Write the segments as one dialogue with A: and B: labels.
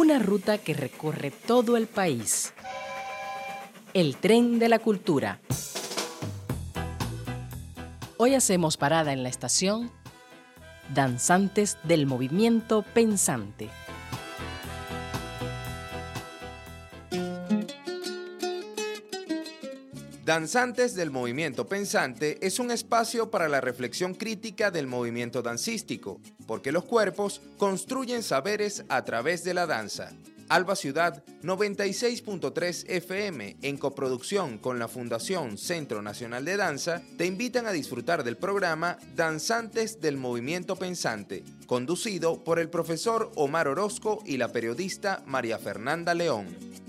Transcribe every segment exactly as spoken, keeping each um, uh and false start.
A: una ruta que recorre todo el país. El tren de la cultura. Hoy hacemos parada en la estación Danzantes del Movimiento Pensante.
B: Danzantes del Movimiento Pensante es un espacio para la reflexión crítica del movimiento dancístico, porque los cuerpos construyen saberes a través de la danza. Alba Ciudad noventa y seis punto tres F M, en coproducción con la Fundación Centro Nacional de Danza, te invitan a disfrutar del programa Danzantes del Movimiento Pensante, conducido por el profesor Omar Orozco y la periodista María Fernanda León.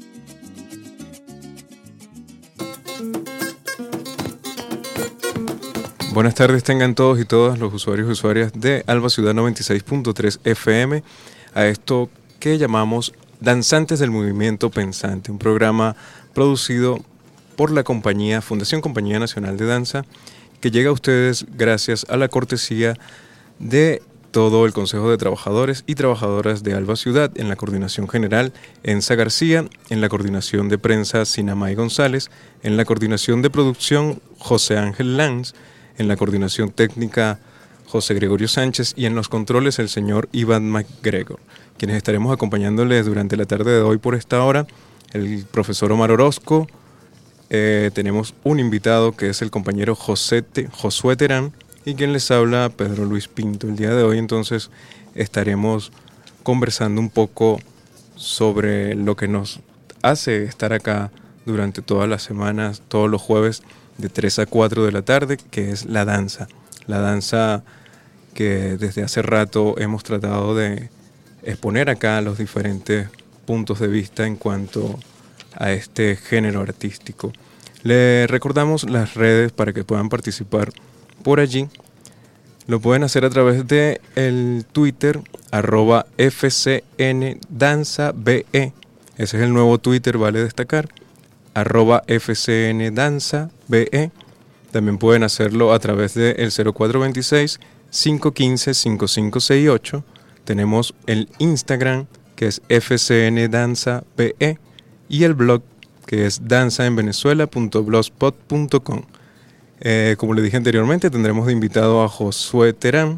C: Buenas tardes tengan todos y todas los usuarios y usuarias de Alba Ciudad noventa y seis punto tres F M a esto que llamamos Danzantes del Movimiento Pensante, un programa producido por la compañía Fundación Compañía Nacional de Danza, que llega a ustedes gracias a la cortesía de todo el Consejo de Trabajadores y Trabajadoras de Alba Ciudad, en la coordinación general Enza García, en la coordinación de prensa Sinamay González, en la coordinación de producción José Ángel Lanz, en la coordinación técnica José Gregorio Sánchez y en los controles el señor Iván McGregor, quienes estaremos acompañándoles durante la tarde de hoy por esta hora, el profesor Omar Orozco. Eh, tenemos un invitado que es el compañero José Te, Josué Terán, y quien les habla, Pedro Luis Pinto. El día de hoy entonces estaremos conversando un poco sobre lo que nos hace estar acá durante todas las semanas, todos los jueves de tres a cuatro de la tarde, que es la danza. La danza que desde hace rato hemos tratado de exponer acá los diferentes puntos de vista en cuanto a este género artístico. Le recordamos las redes para que puedan participar por allí. Lo pueden hacer a través de el Twitter, arroba F C N Danza B E. Ese es el nuevo Twitter, vale destacar, arroba F C N Danza B E. También pueden hacerlo a través del cero cuatro veintiséis, cinco uno cinco, cinco cinco seis ocho. Tenemos el Instagram, que es F C N Danza B E, y el blog, que es danza en venezuela punto blogspot punto com. Eh, como le dije anteriormente, tendremos de invitado a Josué Terán,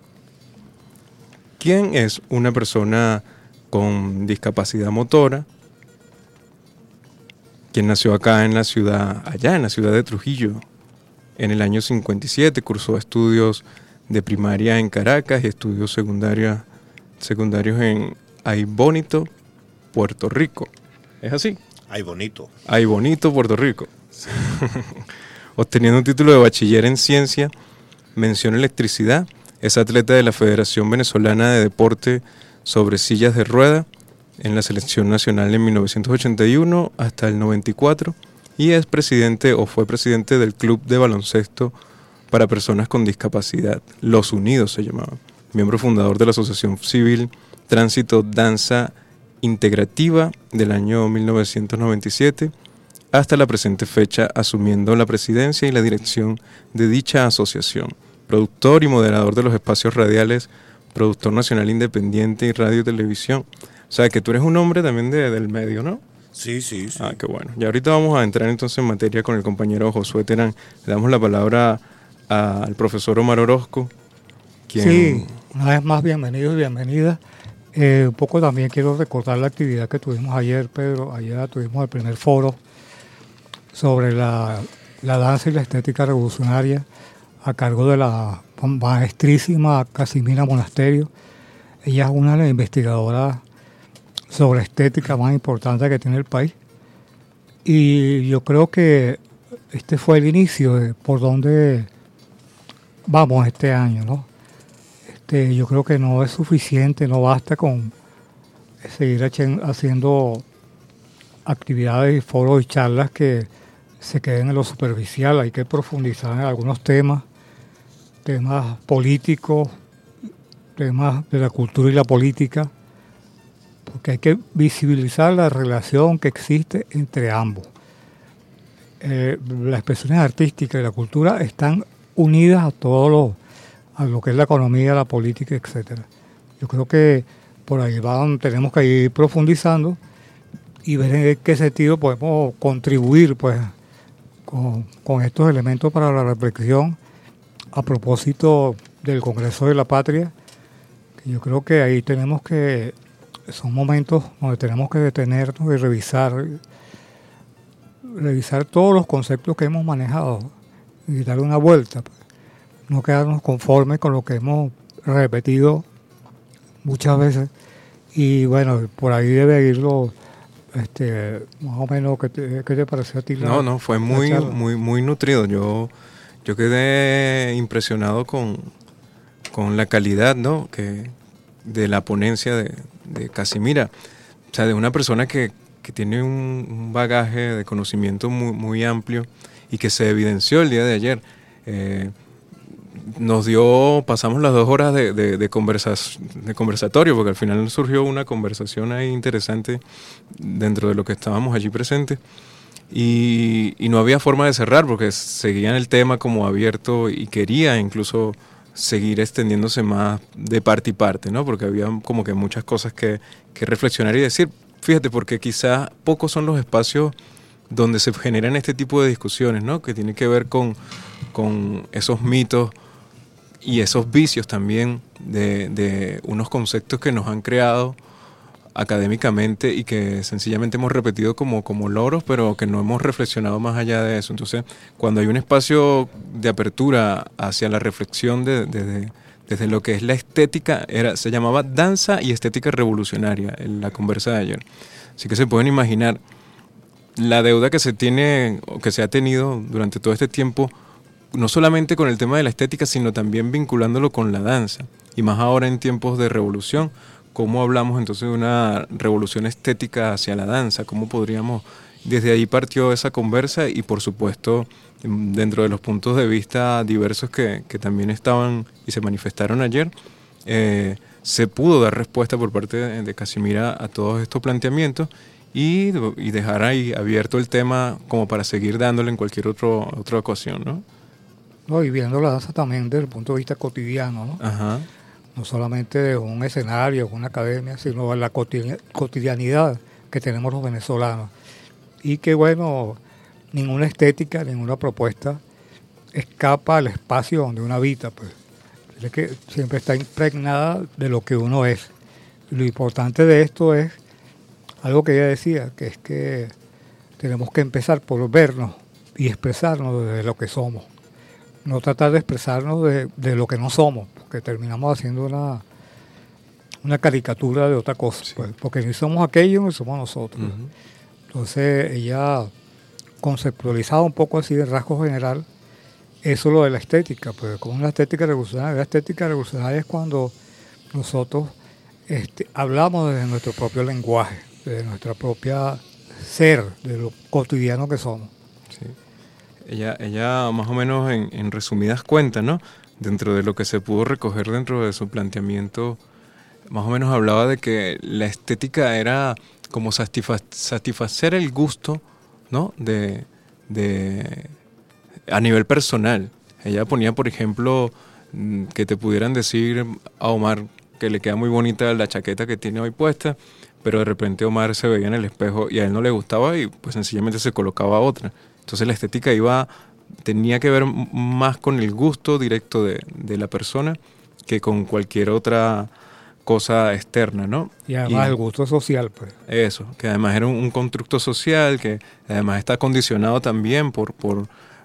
C: quien es una persona con discapacidad motora, quien nació acá en la ciudad, allá en la ciudad de Trujillo, en el año cincuenta y siete, cursó estudios de primaria en Caracas y estudios secundarios, secundarios en Ay Bonito, Puerto Rico. ¿Es así?
D: Ay Bonito.
C: Ay Bonito, Puerto Rico. Sí. Obteniendo un título de bachiller en ciencia, mención electricidad, es atleta de la Federación Venezolana de Deporte sobre sillas de rueda en la selección nacional en mil novecientos ochenta y uno hasta el noventa y cuatro, y es presidente o fue presidente del Club de Baloncesto para Personas con Discapacidad, Los Unidos se llamaba, miembro fundador de la Asociación Civil Tránsito Danza Integrativa del año mil novecientos noventa y siete, hasta la presente fecha asumiendo la presidencia y la dirección de dicha asociación, productor y moderador de los espacios radiales, productor nacional independiente y radio y televisión. O sea, que tú eres un hombre también de, del medio, ¿no?
D: Sí, sí, sí.
C: Ah, qué bueno. Y ahorita vamos a entrar entonces en materia con el compañero Josué Terán. Le damos la palabra a, al profesor Omar Orozco. Quien...
E: Sí, una vez más, bienvenidos y bienvenidas. Eh, un poco también quiero recordar la actividad que tuvimos ayer, Pedro. Ayer tuvimos el primer foro sobre la, la danza y la estética revolucionaria a cargo de la maestrísima Casimira Monasterio. Ella es una de las investigadoras sobre estética más importante que tiene el país. Y yo creo que este fue el inicio de por donde vamos este año, ¿no? Este, yo creo que no es suficiente, no basta con seguir haciendo actividades y foros y charlas que se queden en lo superficial. Hay que profundizar en algunos temas, temas políticos, temas de la cultura y la política, porque hay que visibilizar la relación que existe entre ambos. Eh, las expresiones artísticas y la cultura están unidas a todo lo, a lo que es la economía, la política, etcétera. Yo creo que por ahí van, tenemos que ir profundizando y ver en qué sentido podemos contribuir pues con, con estos elementos para la reflexión a propósito del Congreso de la Patria. Yo creo que ahí tenemos que, son momentos donde tenemos que detenernos y revisar, revisar todos los conceptos que hemos manejado y darle una vuelta, pues. No quedarnos conformes con lo que hemos repetido muchas veces. Y bueno, por ahí debe irlo, este, más o menos. ¿Qué te, qué te pareció a ti? La,
C: no, no, fue muy, muy, muy nutrido. Yo, yo quedé impresionado con, con la calidad, ¿no? que de la ponencia de, de Casimira. O sea, de una persona que, que tiene un, un bagaje de conocimiento muy, muy amplio y que se evidenció el día de ayer. Eh, nos dio, pasamos las dos horas de, de, de, conversas, de conversatorio, porque al final surgió una conversación ahí interesante dentro de lo que estábamos allí presentes, y, y no había forma de cerrar porque seguían el tema como abierto y quería incluso seguir extendiéndose más de parte y parte, ¿no? Porque había como que muchas cosas que, que reflexionar y decir. Fíjate, porque quizás pocos son los espacios donde se generan este tipo de discusiones, ¿no? Que tiene que ver con, con esos mitos y esos vicios también de, de unos conceptos que nos han creado académicamente y que sencillamente hemos repetido como, como loros, pero que no hemos reflexionado más allá de eso. Entonces, cuando hay un espacio de apertura hacia la reflexión de, de, de, desde lo que es la estética, era, se llamaba Danza y Estética Revolucionaria en la conversa de ayer. Así que se pueden imaginar la deuda que se tiene o que se ha tenido durante todo este tiempo, no solamente con el tema de la estética, sino también vinculándolo con la danza. Y más ahora en tiempos de revolución, ¿cómo hablamos entonces de una revolución estética hacia la danza? ¿Cómo podríamos...? Desde ahí partió esa conversa y, por supuesto, dentro de los puntos de vista diversos que, que también estaban y se manifestaron ayer, eh, se pudo dar respuesta por parte de, de Casimira a todos estos planteamientos y, y dejar ahí abierto el tema como para seguir dándole en cualquier otro, otra ocasión, ¿no?
E: No, y viendo la danza también desde el punto de vista cotidiano, ¿no?
C: Ajá.
E: No solamente de un escenario, una academia, sino de la cotidianidad que tenemos los venezolanos. Y que, bueno, ninguna estética, ninguna propuesta escapa al espacio donde uno habita, pues. Es que siempre está impregnada de lo que uno es. Lo importante de esto es algo que ella decía, que es que tenemos que empezar por vernos y expresarnos de lo que somos. No tratar de expresarnos de, de lo que no somos, porque terminamos haciendo una, una caricatura de otra cosa, sí. Pues, porque ni somos aquellos ni somos nosotros. Uh-huh. Entonces ella conceptualizaba un poco así de rasgo general eso lo de la estética, pues como una estética revolucionaria. La estética revolucionaria es cuando nosotros este, hablamos desde nuestro propio lenguaje, de nuestra propia ser, de lo cotidiano que somos.
C: Sí. Ella, ella más o menos en, en resumidas cuentas, ¿no? Dentro de lo que se pudo recoger dentro de su planteamiento, más o menos hablaba de que la estética era como satisfa- satisfacer el gusto, ¿no? De, de a nivel personal. Ella ponía, por ejemplo, que te pudieran decir a Omar que le queda muy bonita la chaqueta que tiene hoy puesta, pero de repente Omar se veía en el espejo y a él no le gustaba y pues sencillamente se colocaba otra. Entonces la estética iba, tenía que ver más con el gusto directo de, de la persona que con cualquier otra cosa externa, ¿no?
E: Y además y, el gusto social, pues.
C: Eso, que además era un, un constructo social, que además está condicionado también por, por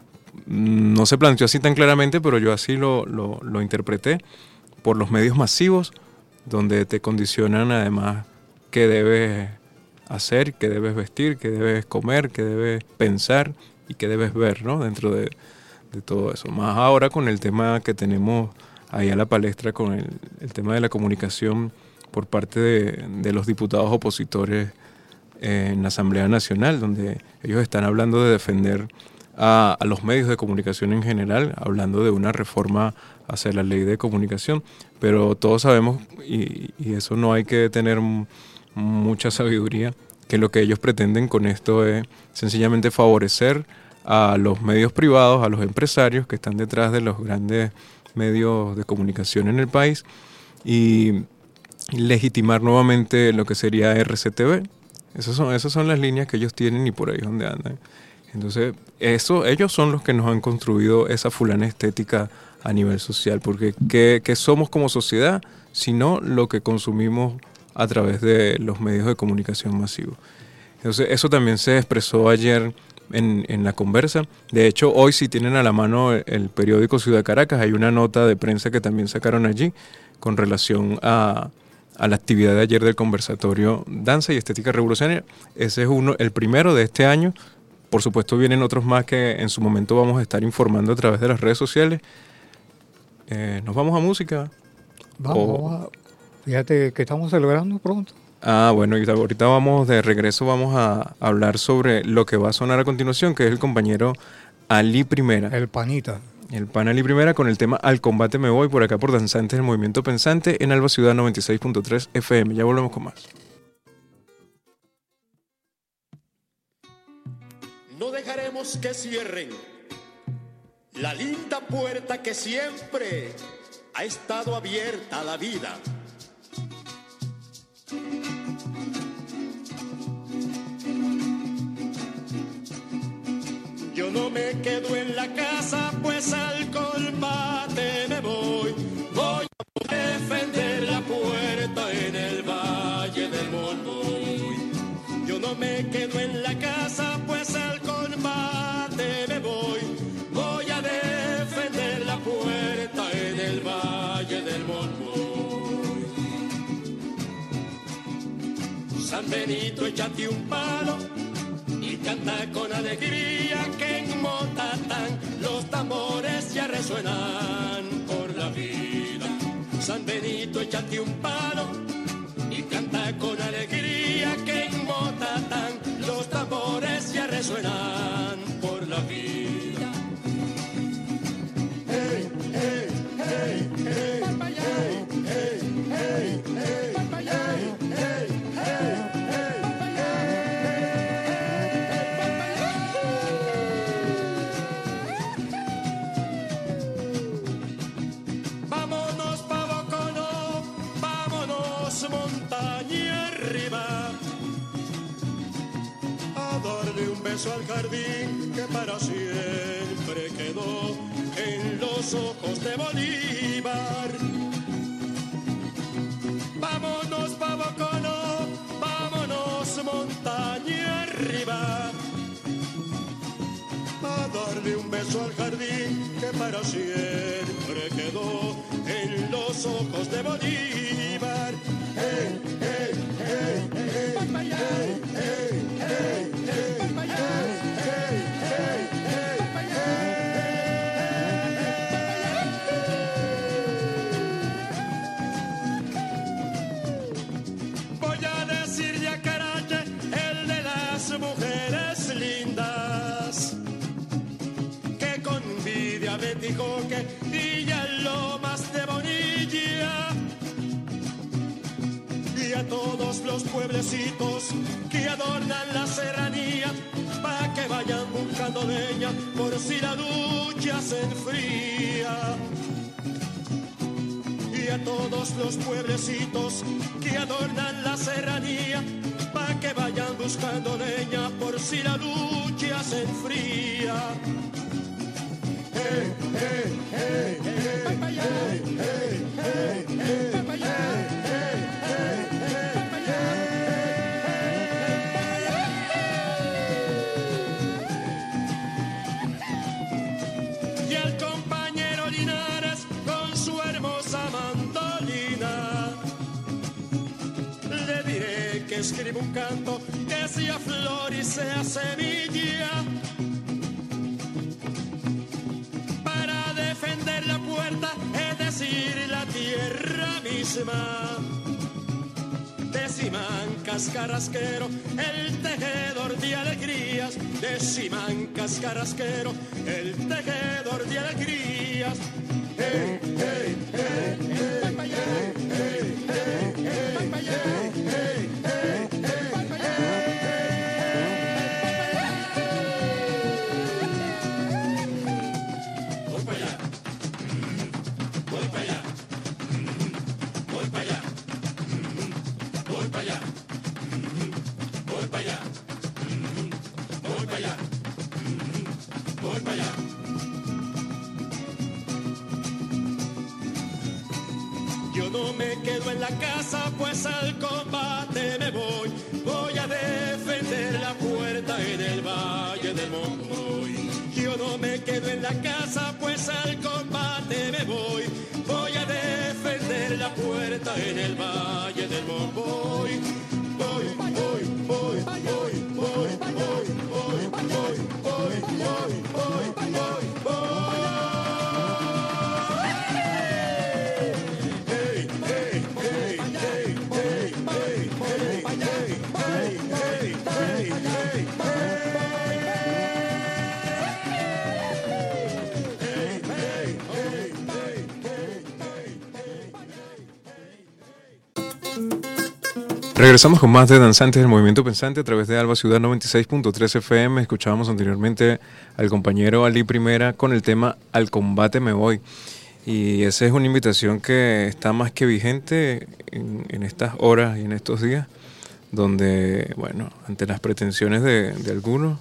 C: no se planteó así tan claramente, pero yo así lo, lo, lo interpreté, por los medios masivos, donde te condicionan además qué debes hacer, qué debes vestir, qué debes comer, qué debes pensar y qué debes ver, ¿no? Dentro de, de todo eso. Más ahora con el tema que tenemos ahí a la palestra, con el, el tema de la comunicación por parte de, de los diputados opositores eh, en la Asamblea Nacional, donde ellos están hablando de defender a, a los medios de comunicación en general, hablando de una reforma hacia la ley de comunicación, pero todos sabemos, y, y eso no hay que tener m- mucha sabiduría, que lo que ellos pretenden con esto es sencillamente favorecer a los medios privados, a los empresarios que están detrás de los grandes medios de comunicación en el país, y, legitimar nuevamente lo que sería R C T V. Esas son, esas son las líneas que ellos tienen y por ahí es donde andan. Entonces, eso, ellos son los que nos han construido esa fulana estética a nivel social, porque ¿qué, qué somos como sociedad? Sino lo que consumimos a través de los medios de comunicación masivos. Entonces, eso también se expresó ayer en, en la conversa. De hecho, hoy si tienen a la mano el, el periódico Ciudad Caracas, hay una nota de prensa que también sacaron allí con relación a, a la actividad de ayer del conversatorio Danza y Estética Revolucionaria. Ese es uno, el primero de este año. Por supuesto vienen otros más que en su momento vamos a estar informando a través de las redes sociales. Eh, ¿Nos vamos a música?
E: Vamos,
C: O-
E: vamos a- fíjate que estamos celebrando pronto.
C: Ah, bueno, y ahorita vamos de regreso, vamos a hablar sobre lo que va a sonar a continuación, que es el compañero Ali Primera.
E: El panita.
C: El pan Ali Primera con el tema Al Combate Me Voy, por acá por Danzantes del Movimiento Pensante en Alba Ciudad noventa y seis punto tres F M. Ya volvemos con más.
F: No dejaremos que cierren la linda puerta que siempre ha estado abierta a la vida. Yo no me quedo en la casa, pues al combate me voy. Voy a defender la puerta en el Valle del Monmuy. Yo no me quedo en la casa, pues al combate me voy. Voy a defender la puerta en el Valle del Monmuy. San Benito, échate un palo y canta con alegría, que en Motatán los tambores ya resuenan por la vida. San Benito, échate un palo y canta con alegría, que en Motatán los tambores ya resuenan por la vida. Hey, hey, hey, hey, hey, hey, hey, hey, hey, hey, vámonos pa' Boconó, vámonos montaña arriba, a darle un beso al jardín que para siempre quedó en los ojos de Bolívar. Vámonos pa' Boconó, vámonos montaña arriba, a darle un beso al jardín que para siempre quedó en los ojos de Bolívar. Hey, hey, hey, hey, hey, hey, hey, hey, hey, hey, hey, hey. Voy a decirle a Carache, el de las mujeres lindas, que con envidia me dijo que Villa lo más de Bonilla, y a todos los pueblecitos que adornan la serranía, pa' que vayan buscando leña por si la lucha se enfría. Y a todos los pueblecitos que adornan la serranía, pa' que vayan buscando leña por si la lucha se enfría. Hey, hey, hey, hey, hey, hey, hey, hey, hey, hey. Y al compañero Linares con su hermosa mandolina le diré que escriba un canto que sea flor y sea semilla, para defender la puerta, es decir, la tierra misma. De Simancas Carrasquero, el tejedor de alegrías. De Simancas Carrasquero, el tejedor de alegrías. Hey, hey, hey, hey, hey, hey, hey, hey, hey, hey, hey, voy para allá, voy para allá, voy para allá. la casa, pues al combate me voy. Voy a defender la puerta en el Valle del Monroy. Yo no me quedo en la casa, pues al combate me voy. Voy a defender la puerta en el Valle del Monroy. Voy, voy, voy, voy, voy, voy, voy, voy, voy, voy, voy, voy, voy, voy. Hey, hey, hey, hey, hey, hey, hey, hey, hey, hey, hey,
C: Regresamos con más de Danzantes del Movimiento Pensante a través de Alba Ciudad noventa y seis punto tres F M. Escuchábamos anteriormente al compañero Ali Primera con el tema Al combate me voy. Y esa es una invitación que está más que vigente en, en estas horas y en estos días, donde, bueno, ante las pretensiones de, de algunos,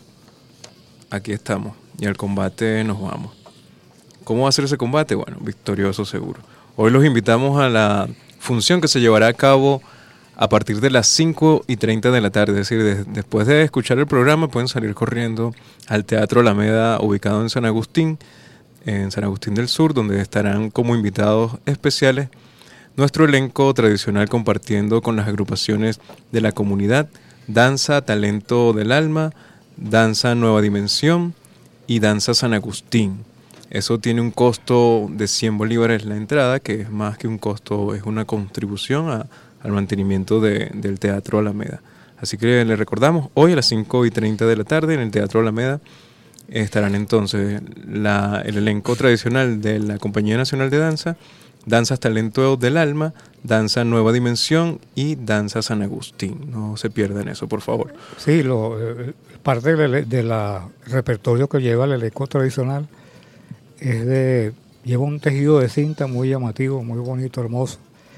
C: aquí estamos y al combate nos vamos. ¿Cómo va a ser ese combate? Bueno, victorioso seguro. Hoy los invitamos a la función que se llevará a cabo a partir de las cinco y treinta de la tarde, es decir, de, después de escuchar el programa pueden salir corriendo al Teatro Alameda, ubicado en San Agustín, en San Agustín del Sur, donde estarán como invitados especiales nuestro elenco tradicional compartiendo con las agrupaciones de la comunidad Danza Talento del Alma, Danza Nueva Dimensión y Danza San Agustín. Eso tiene un costo de cien bolívares la entrada, que es más que un costo, es una contribución a al mantenimiento de, del Teatro Alameda. Así que les recordamos, hoy a las cinco y treinta de la tarde en el Teatro Alameda estarán entonces la, el elenco tradicional de la Compañía Nacional de Danza, Danzas Talento del Alma, Danza Nueva Dimensión y Danza San Agustín. No se pierdan eso, por favor.
E: Sí, lo, parte del de la repertorio que lleva el elenco tradicional es de, lleva un tejido de cinta muy llamativo, muy bonito, hermoso.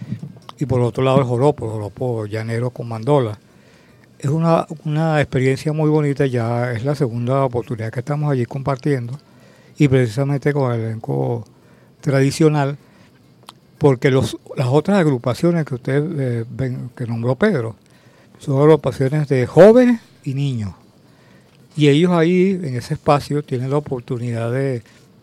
E: Y por otro lado el joropo, el joropo llanero con mandola. Es una, una experiencia muy bonita, ya es la segunda oportunidad que estamos allí compartiendo, y precisamente con el elenco tradicional, porque los, las otras agrupaciones que usted eh, ven, que nombró Pedro, son agrupaciones de jóvenes y niños. Y ellos ahí, en ese espacio, tienen la oportunidad de,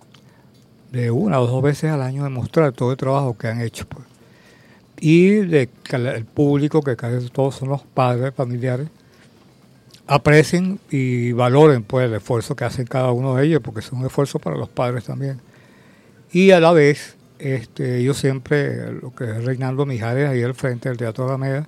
E: de una o dos veces al año demostrar todo el trabajo que han hecho, pues. Y de que el público, que casi todos son los padres familiares, aprecien y valoren pues el esfuerzo que hacen cada uno de ellos, porque es un esfuerzo para los padres también. Y a la vez, este, ellos siempre, lo que es Reinaldo Mijares, ahí al frente del Teatro Alameda,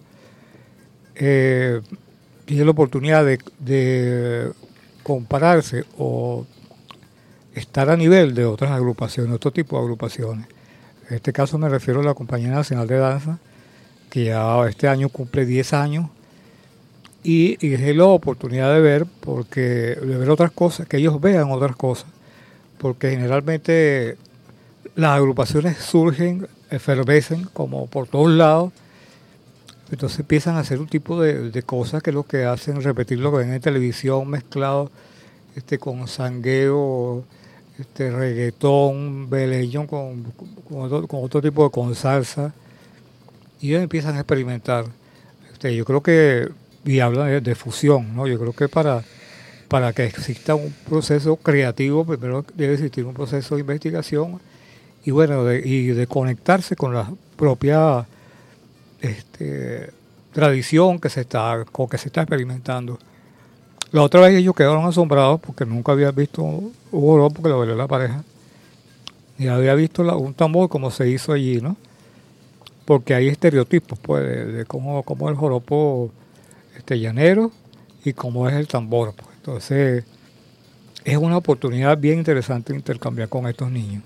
E: eh, tiene la oportunidad de, de compararse o estar a nivel de otras agrupaciones, otro tipo de agrupaciones. En este caso me refiero a la Compañía Nacional de Danza, que ya este año cumple diez años, y, y es la oportunidad de ver, porque de ver otras cosas, que ellos vean otras cosas, porque generalmente las agrupaciones surgen, efervescen como por todos lados, entonces empiezan a hacer un tipo de, de cosas que es lo que hacen repetir lo que ven en televisión mezclado este, con sangueo, este reggaetón, beleñón con, con, otro, con otro tipo de con salsa, y ellos empiezan a experimentar. Este, yo creo que, y hablan de, de fusión, ¿no? Yo creo que para, para que exista un proceso creativo, primero debe existir un proceso de investigación y bueno, de, y de conectarse con la propia este, tradición que se está, con que se está experimentando. La otra vez ellos quedaron asombrados porque nunca había visto un joropo, porque lo bailó la pareja, ni había visto la, un tambor como se hizo allí, ¿no? Porque hay estereotipos, pues, de, de cómo, cómo el joropo este, llanero y cómo es el tambor, pues. Entonces, es una oportunidad bien interesante intercambiar con estos niños.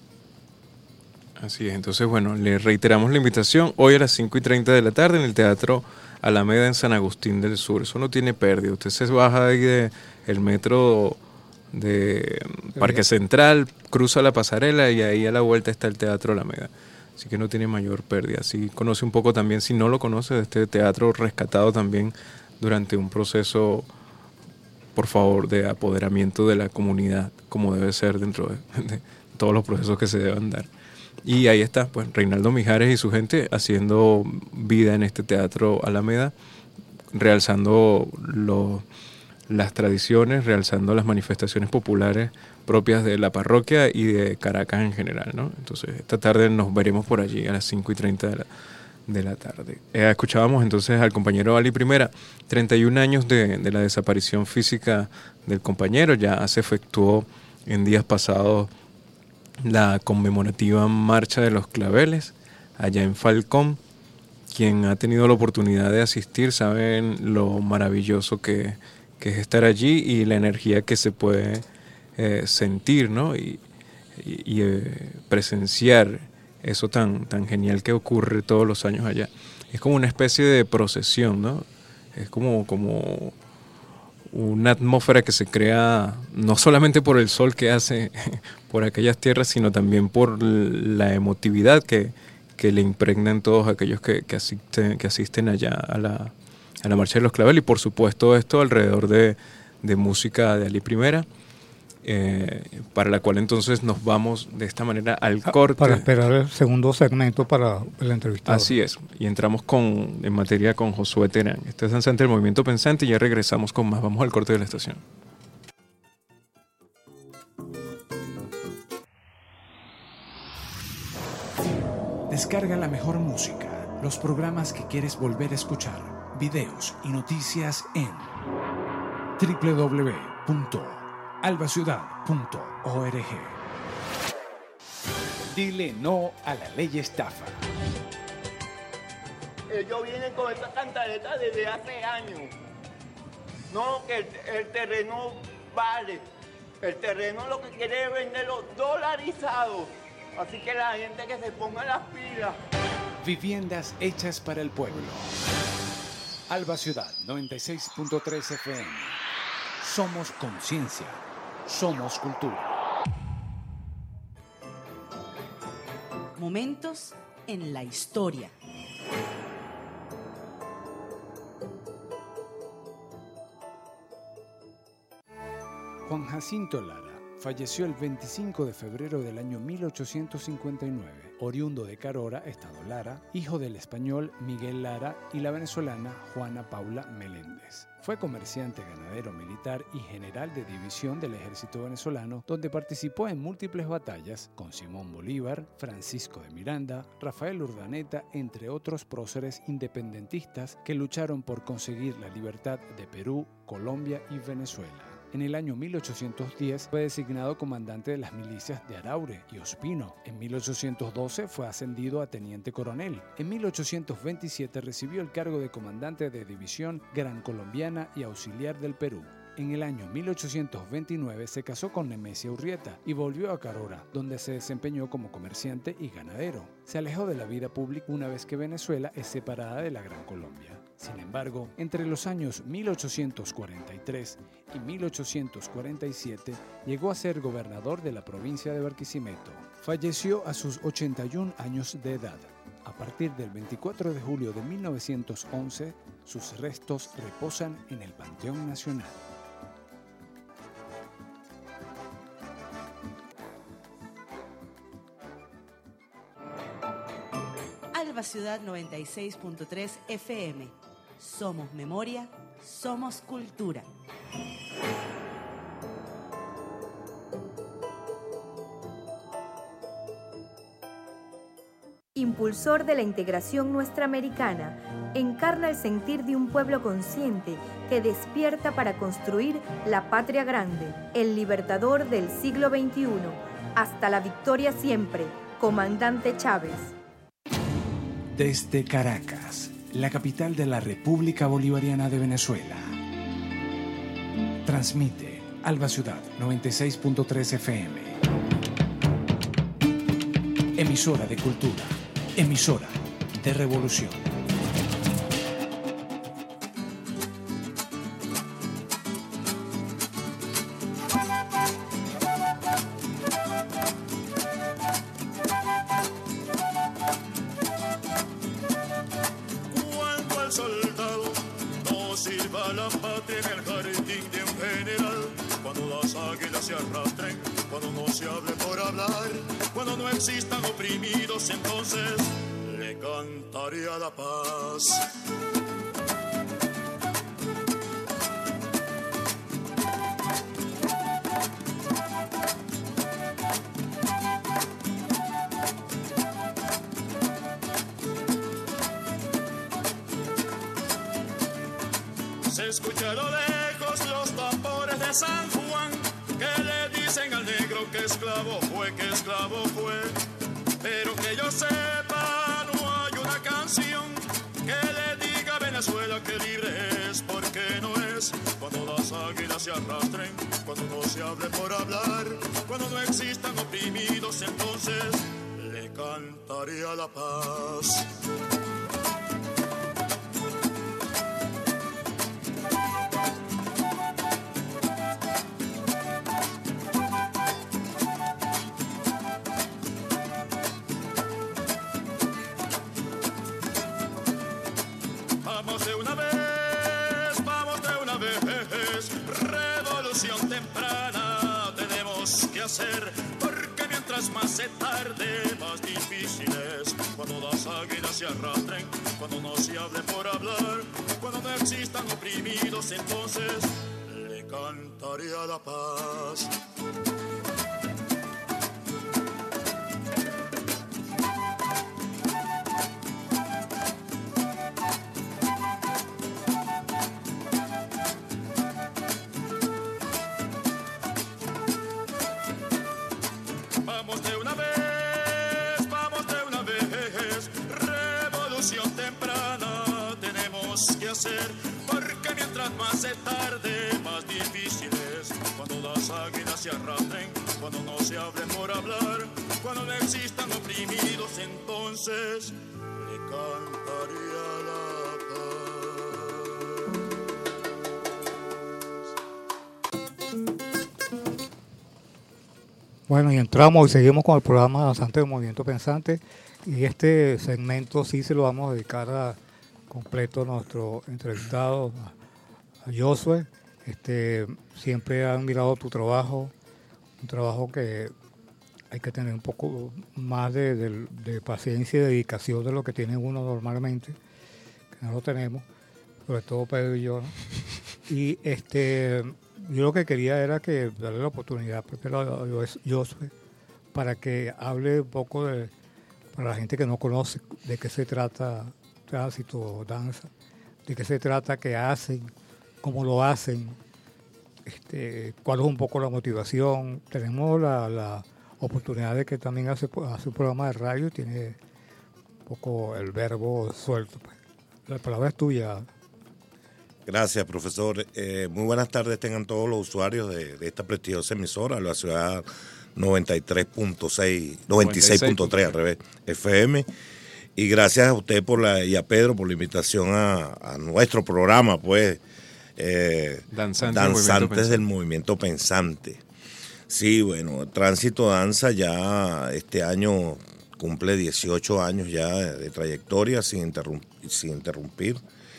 C: Así es, entonces, bueno, le reiteramos la invitación hoy a las cinco y treinta de la tarde en el Teatro Alameda en San Agustín del Sur. Eso no tiene pérdida. Usted se baja ahí de el metro de Parque Central, cruza la pasarela y ahí a la vuelta está el Teatro Alameda. Así que no tiene mayor pérdida. Así conoce un poco también, si no lo conoce, de este teatro rescatado también durante un proceso, por favor, de apoderamiento de la comunidad, como debe ser dentro de, de todos los procesos que se deban dar. Y ahí está, pues Reinaldo Mijares y su gente haciendo vida en este Teatro Alameda, realzando lo, las tradiciones, realzando las manifestaciones populares propias de la parroquia y de Caracas en general, ¿no? Entonces, esta tarde nos veremos por allí a las cinco y treinta de la, de la tarde. Eh, escuchábamos entonces al compañero Ali Primera, treinta y un años de, de la desaparición física del compañero. Ya se efectuó en días pasados la conmemorativa Marcha de los Claveles, allá en Falcón. Quien ha tenido la oportunidad de asistir saben lo maravilloso que, que es estar allí y la energía que se puede eh, sentir, ¿no? Y, y, y eh, presenciar eso tan, tan genial que ocurre todos los años allá. Es como una especie de procesión, ¿no? Es como... como una atmósfera que se crea no solamente por el sol que hace por aquellas tierras, sino también por la emotividad que, que le impregnan todos aquellos que, que, asisten, que asisten allá a la, a la Marcha de los Claveles. Y por supuesto esto alrededor de, de música de Ali Primera, eh, para la cual entonces nos vamos de esta manera al corte.
E: Para esperar el segundo segmento para el entrevistado.
C: Así es, y entramos con en materia con Josué Terán. Este es Danzante del Movimiento Pensante y ya regresamos con más. Vamos al corte de la estación.
G: Descarga la mejor música, los programas que quieres volver a escuchar, videos y noticias en doble u doble u doble u punto alba ciudad punto org. Dile no a la ley estafa.
H: Ellos vienen con esta cantaleta desde hace años. No, que el, el terreno vale. El terreno lo que quiere es venderlo dolarizado. Así que la gente que se ponga las pilas.
G: Viviendas hechas para el pueblo. Alba Ciudad noventa y seis punto tres F M. Somos conciencia. Somos cultura.
I: Momentos en la historia.
G: Juan Jacinto Lara falleció el veinticinco de febrero del año mil ochocientos cincuenta y nueve, oriundo de Carora, estado Lara, hijo del español Miguel Lara y la venezolana Juana Paula Meléndez. Fue comerciante, ganadero, militar y general de división del ejército venezolano, donde participó en múltiples batallas con Simón Bolívar, Francisco de Miranda, Rafael Urdaneta, entre otros próceres independentistas que lucharon por conseguir la libertad de Perú, Colombia y Venezuela. En el año mil ochocientos diez fue designado comandante de las milicias de Araure y Ospino. En mil ochocientos doce fue ascendido a teniente coronel. En mil ochocientos veintisiete recibió el cargo de comandante de división Gran Colombiana y auxiliar del Perú. En el año mil ochocientos veintinueve se casó con Nemesia Urrieta y volvió a Carora, donde se desempeñó como comerciante y ganadero. Se alejó de la vida pública una vez que Venezuela es separada de la Gran Colombia. Sin embargo, entre los años mil ochocientos cuarenta y tres y mil ochocientos cuarenta y siete llegó a ser gobernador de la provincia de Barquisimeto. Falleció a sus ochenta y un años de edad. A partir del veinticuatro de julio de mil novecientos once, sus restos reposan en el Panteón Nacional.
I: Alba Ciudad noventa y seis punto tres F M. Somos memoria, somos cultura.
J: Impulsor de la integración nuestraamericana, encarna el sentir de un pueblo consciente que despierta para construir la patria grande, el libertador del siglo veintiuno. Hasta la victoria siempre, Comandante Chávez.
G: Desde Caracas, la capital de la República Bolivariana de Venezuela. Transmite Alba Ciudad noventa y seis punto tres F M. Emisora de cultura, emisora de revolución.
F: Cuando no se hable por hablar, cuando no es existan oprimidos, entonces le cantaría la paz. Se escucha a lo lejos los tambores de San Juan, que le dicen al negro que esclavo fue, que esclavo fue. Pero que yo sepa, no hay una canción que le diga a Venezuela que libre es, porque no es. Cuando las águilas se arrastren, cuando no se hable por hablar, cuando no existan oprimidos, entonces le cantaría la paz. Vamos de una vez, vamos de una vez, revolución temprana tenemos que hacer, porque mientras más se tarde, más difícil es. Cuando las águilas se arrastren, cuando no se hable por hablar, cuando no existan oprimidos, entonces le cantaría la paz. Vamos de una vez, vamos de una vez, revolución temprana tenemos que hacer, porque mientras más se tarde, más difícil es. Cuando las águilas se arrastren, cuando no se hable por hablar, cuando no existan oprimidos, entonces le cantaría la paz.
E: Bueno, y entramos y seguimos con el programa Danzantes del Movimiento Pensante, y este segmento sí se lo vamos a dedicar a completo a nuestro entrevistado, a Josué. Este, siempre han mirado tu trabajo, un trabajo que hay que tener un poco más de, de, de paciencia y dedicación de lo que tiene uno normalmente, que no lo tenemos, sobre todo Pedro y yo, ¿no? Y este... yo lo que quería era que darle la oportunidad primero a Josué para que hable un poco de, para la gente que no conoce, de qué se trata tránsito, danza, de qué se trata, qué hacen, cómo lo hacen, este, cuál es un poco la motivación. Tenemos la, la oportunidad de que también hace, hace un programa de radio y tiene un poco el verbo suelto. Pues. La palabra es tuya.
D: Gracias, profesor. Eh, muy buenas tardes tengan todos los usuarios de, de esta prestigiosa emisora, la ciudad noventa y tres punto seis, noventa y seis punto tres al revés, F M. Y gracias a usted por la, y a Pedro por la invitación a, a nuestro programa, pues, eh, Danzantes, Danzantes movimiento del Movimiento Pensante. Sí, bueno, Tránsito Danza ya este año cumple dieciocho años ya de, de trayectoria sin, interrum- sin interrumpir.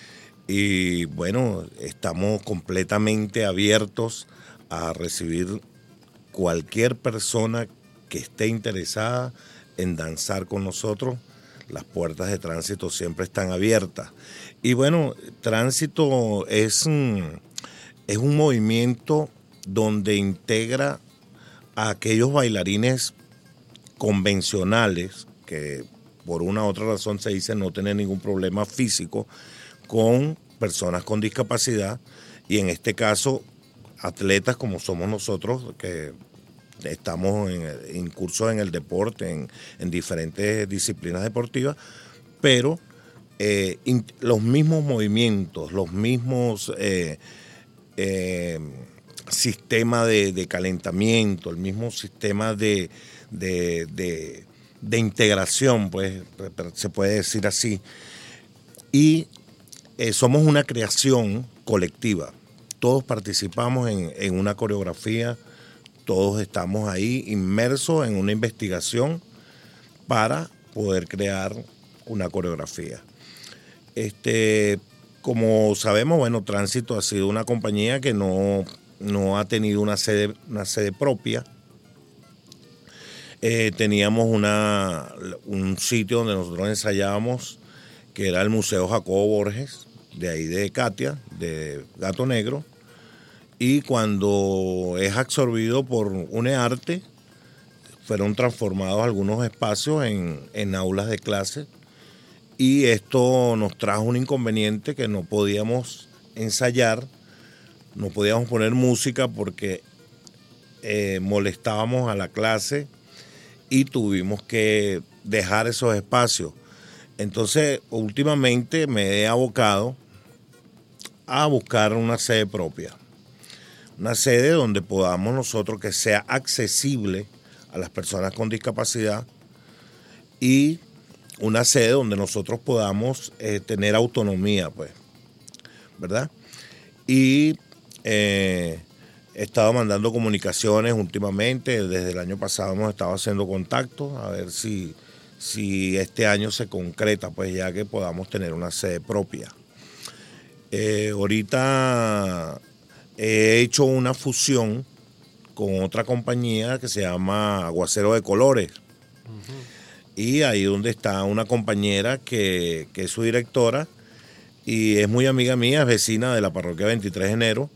D: Y bueno, estamos completamente abiertos a recibir cualquier persona que esté interesada en danzar con nosotros. Las puertas de Tránsito siempre están abiertas. Y bueno, Tránsito es un, es un movimiento donde integra a aquellos bailarines convencionales que por una u otra razón se dice no tener ningún problema físico, con personas con discapacidad, y en este caso atletas como somos nosotros, que estamos en, en cursos en el deporte, en, en diferentes disciplinas deportivas, pero eh, in, los mismos movimientos, los mismos eh, eh, sistemas de, de calentamiento, el mismo sistema de, de, de, de integración, pues se puede decir así, y Eh, somos una creación colectiva. Todos participamos en, en una coreografía, todos estamos ahí inmersos en una investigación para poder crear una coreografía. Este, como sabemos, bueno, Tránsito ha sido una compañía que no, no ha tenido una sede, una sede propia. eh, teníamos una, un sitio donde nosotros ensayábamos, que era el Museo Jacobo Borges, de ahí de Katia, de Gato Negro, y cuando es absorbido por UNEARTE, fueron transformados algunos espacios en, en aulas de clase, y esto nos trajo un inconveniente que no podíamos ensayar, no podíamos poner música porque eh, molestábamos a la clase y tuvimos que dejar esos espacios. Entonces, últimamente me he abocado a buscar una sede propia, una sede donde podamos nosotros que sea accesible a las personas con discapacidad y una sede donde nosotros podamos eh, tener autonomía, pues, ¿verdad? Y eh, he estado mandando comunicaciones últimamente, desde el año pasado hemos estado haciendo contactos, a ver si, si este año se concreta, pues ya que podamos tener una sede propia. Eh, ahorita he hecho una fusión con otra compañía que se llama Aguacero de Colores. Uh-huh. Y ahí donde está una compañera que, que es su directora y es muy amiga mía, es vecina de la parroquia veintitrés de enero.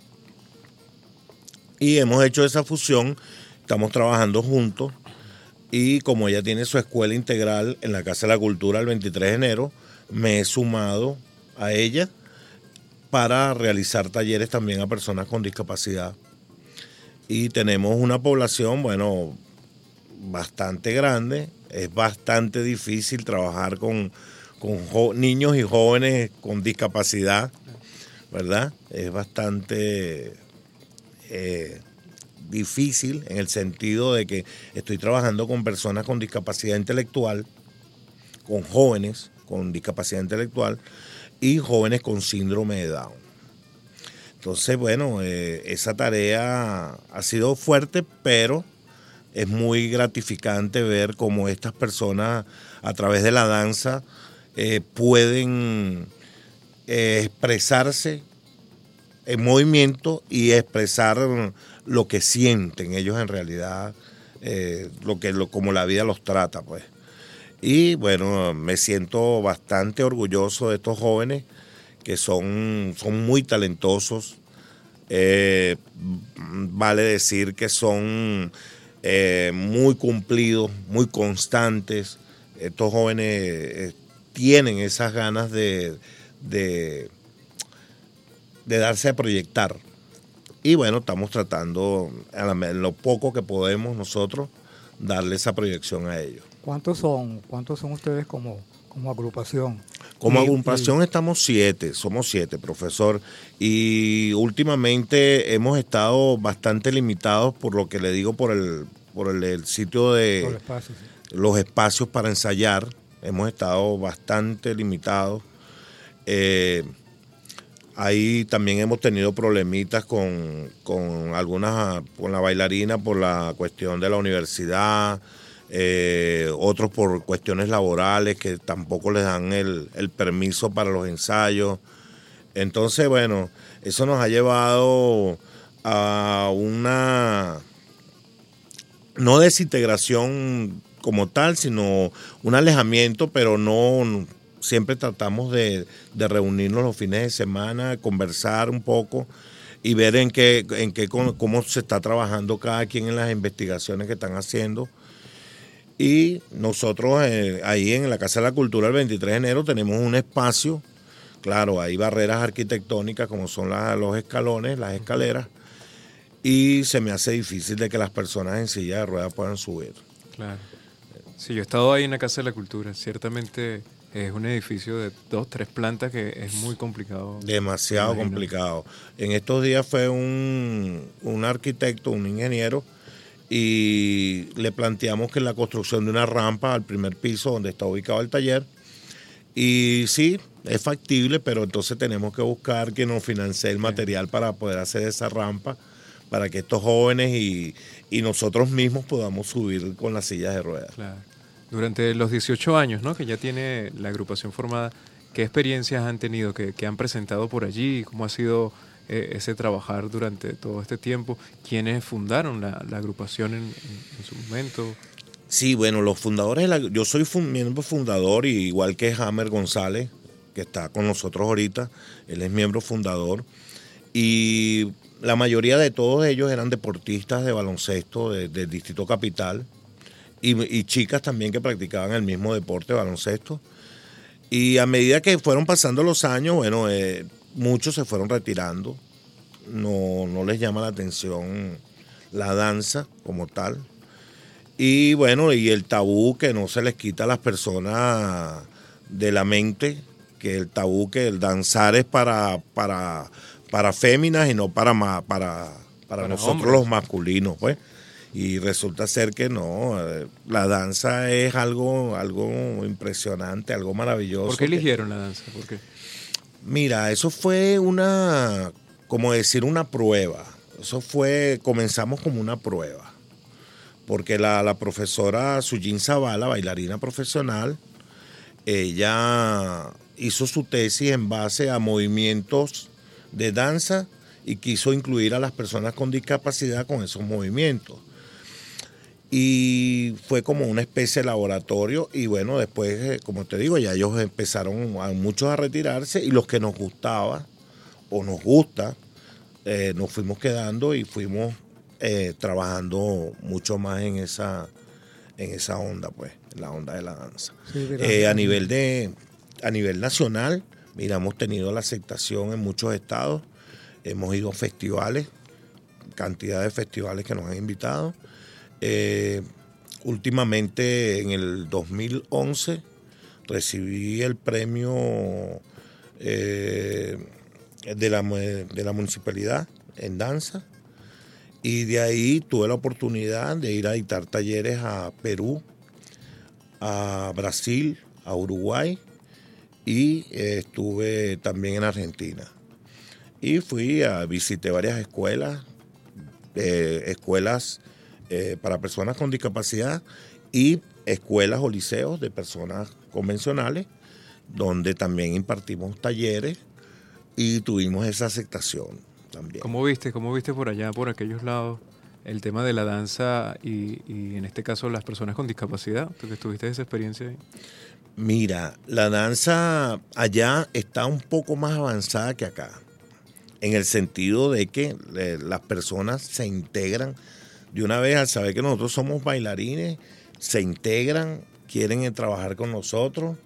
D: Y hemos hecho esa fusión, estamos trabajando juntos y como ella tiene su escuela integral en la Casa de la Cultura el veintitrés de enero, me he sumado a ella para realizar talleres también a personas con discapacidad. Y tenemos una población, bueno, bastante grande. Es bastante difícil trabajar con, con jo- niños y jóvenes con discapacidad, ¿verdad? Es bastante eh, difícil en el sentido de que estoy trabajando con personas con discapacidad intelectual, con jóvenes con discapacidad intelectual y jóvenes con síndrome de Down. Entonces, bueno, eh, esa tarea ha sido fuerte, pero es muy gratificante ver cómo estas personas a través de la danza eh, pueden eh, expresarse en movimiento y expresar lo que sienten ellos en realidad, eh, lo que lo, como la vida los trata, pues. Y bueno, me siento bastante orgulloso de estos jóvenes que son, son muy talentosos. Eh, vale decir que son Eh, muy cumplidos, muy constantes. Estos jóvenes eh, tienen esas ganas de, de, de darse a proyectar. Y bueno, estamos tratando, en lo poco que podemos nosotros, darle esa proyección a ellos.
E: ¿Cuántos son? ¿Cuántos son ustedes como, como agrupación?
D: Como
E: Y-
D: agrupación
E: y-
D: estamos siete, somos siete, profesor, y últimamente hemos estado bastante limitados por lo que le digo por el, por el, el sitio de
E: Por el espacio, sí.
D: los espacios para ensayar, hemos estado bastante limitados. Eh, ahí también hemos tenido problemitas con, con algunas, con la bailarina por la cuestión de la universidad, Eh, otros por cuestiones laborales que tampoco les dan el, el permiso para los ensayos. Entonces, bueno, eso nos ha llevado a una, no desintegración como tal, sino un alejamiento, pero no, siempre tratamos de, de reunirnos los fines de semana, conversar un poco y ver en qué, en qué, cómo, cómo se está trabajando cada quien en las investigaciones que están haciendo. Y nosotros eh, ahí en la Casa de la Cultura el veintitrés de enero tenemos un espacio, claro, hay barreras arquitectónicas como son la, los escalones, las escaleras, y se me hace difícil de que las personas en silla de ruedas puedan subir.
C: Claro. Sí, yo he estado ahí en la Casa de la Cultura, ciertamente es un edificio de dos, tres plantas que es muy complicado.
D: Demasiado
C: imagino.
D: complicado. En estos días fue un, un arquitecto, un ingeniero, y le planteamos que la construcción de una rampa al primer piso donde está ubicado el taller, y sí, es factible, pero entonces tenemos que buscar que nos financie el material para poder hacer esa rampa, para que estos jóvenes y, y nosotros mismos podamos subir con las sillas de ruedas.
C: Claro. Durante los dieciocho años, ¿no?, que ya tiene la agrupación formada, ¿qué experiencias han tenido, que, que han presentado por allí? ¿Cómo ha sido eh, ese trabajar durante todo este tiempo? ¿Quiénes fundaron la, la agrupación en, en, en su momento?
D: Sí, bueno, los fundadores, de la, yo soy fun, miembro fundador, y igual que Hammer González, que está con nosotros ahorita, él es miembro fundador, y la mayoría de todos ellos eran deportistas de baloncesto de, del Distrito Capital, y, y chicas también que practicaban el mismo deporte de baloncesto. Y a medida que fueron pasando los años, bueno, eh, muchos se fueron retirando, no, no les llama la atención la danza como tal. Y bueno, y el tabú que no se les quita a las personas de la mente, que el tabú que el danzar es para, para, para féminas y no para, para, para, para nosotros hombres, los masculinos, pues. Y resulta ser que no, la danza es algo, algo impresionante, algo maravilloso.
C: ¿Por qué eligieron la danza? ¿Por qué?
D: Mira, eso fue una, como decir, una prueba. Eso fue, comenzamos como una prueba. Porque la, la profesora Sujin Zavala, bailarina profesional, ella hizo su tesis en base a movimientos de danza y quiso incluir a las personas con discapacidad con esos movimientos. Y fue como una especie de laboratorio, y bueno, después, como te digo, ya ellos empezaron a muchos a retirarse, y los que nos gustaba o nos gusta, eh, nos fuimos quedando y fuimos Eh, trabajando mucho más en esa en esa onda, pues, en la onda de la danza. Sí, eh, a nivel de a nivel nacional, mira, hemos tenido la aceptación en muchos estados, hemos ido a festivales, cantidad de festivales que nos han invitado. Eh, últimamente, en el dos mil once, recibí el premio eh, de la de la municipalidad en danza. Y de ahí tuve la oportunidad de ir a dictar talleres a Perú, a Brasil, a Uruguay, y eh, estuve también en Argentina. Y fui a visité varias escuelas, eh, escuelas eh, para personas con discapacidad y escuelas o liceos de personas convencionales, donde también impartimos talleres y tuvimos esa aceptación. También.
C: ¿Cómo viste, cómo viste por allá, por aquellos lados, el tema de la danza y, y en este caso las personas con discapacidad? ¿Tú que tuviste esa experiencia ahí?
D: Mira, la danza allá está un poco más avanzada que acá, en el sentido de que eh, las personas se integran de una vez al saber que nosotros somos bailarines, se integran, quieren trabajar con nosotros.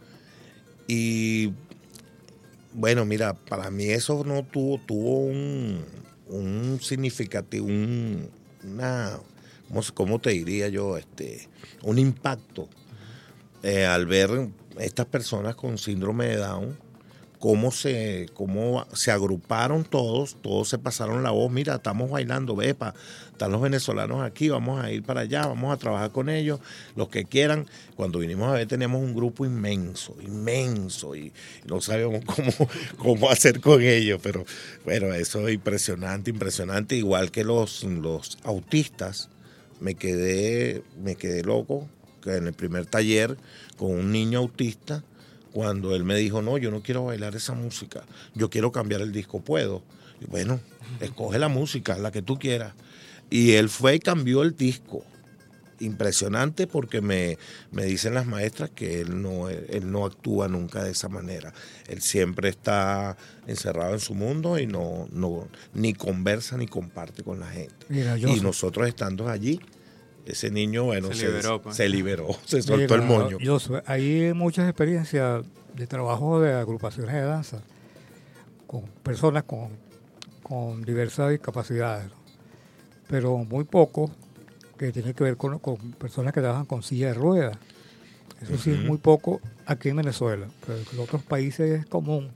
D: Y bueno, mira, para mí eso no tuvo, tuvo un, un significativo, un, una, ¿cómo, cómo te diría yo? Este, un impacto eh, al ver estas personas con síndrome de Down, cómo se, cómo se agruparon todos, todos se pasaron la voz, mira, estamos bailando, vepa, están los venezolanos aquí, vamos a ir para allá, vamos a trabajar con ellos, los que quieran. Cuando vinimos a ver teníamos un grupo inmenso, inmenso, y no sabíamos cómo, cómo hacer con ellos, pero bueno, eso es impresionante, impresionante, igual que los, los autistas. Me quedé, me quedé loco que en el primer taller con un niño autista, cuando él me dijo, no, yo no quiero bailar esa música, yo quiero cambiar el disco, ¿puedo? Y bueno, escoge la música, la que tú quieras. Y él fue y cambió el disco. Impresionante, porque me, me dicen las maestras que él no, él no actúa nunca de esa manera. Él siempre está encerrado en su mundo y no, no ni conversa ni comparte con la gente. Mira, y soy... nosotros estando allí, ese niño, bueno, se, se liberó, pues. se, liberó, se soltó Mira, el moño.
E: Yo soy, hay muchas experiencias de trabajo de agrupaciones de danza con personas con, con diversas discapacidades, ¿no? Pero muy poco que tiene que ver con, con personas que trabajan con silla de ruedas. Eso uh-huh. sí es muy poco aquí en Venezuela, pero en otros países es común.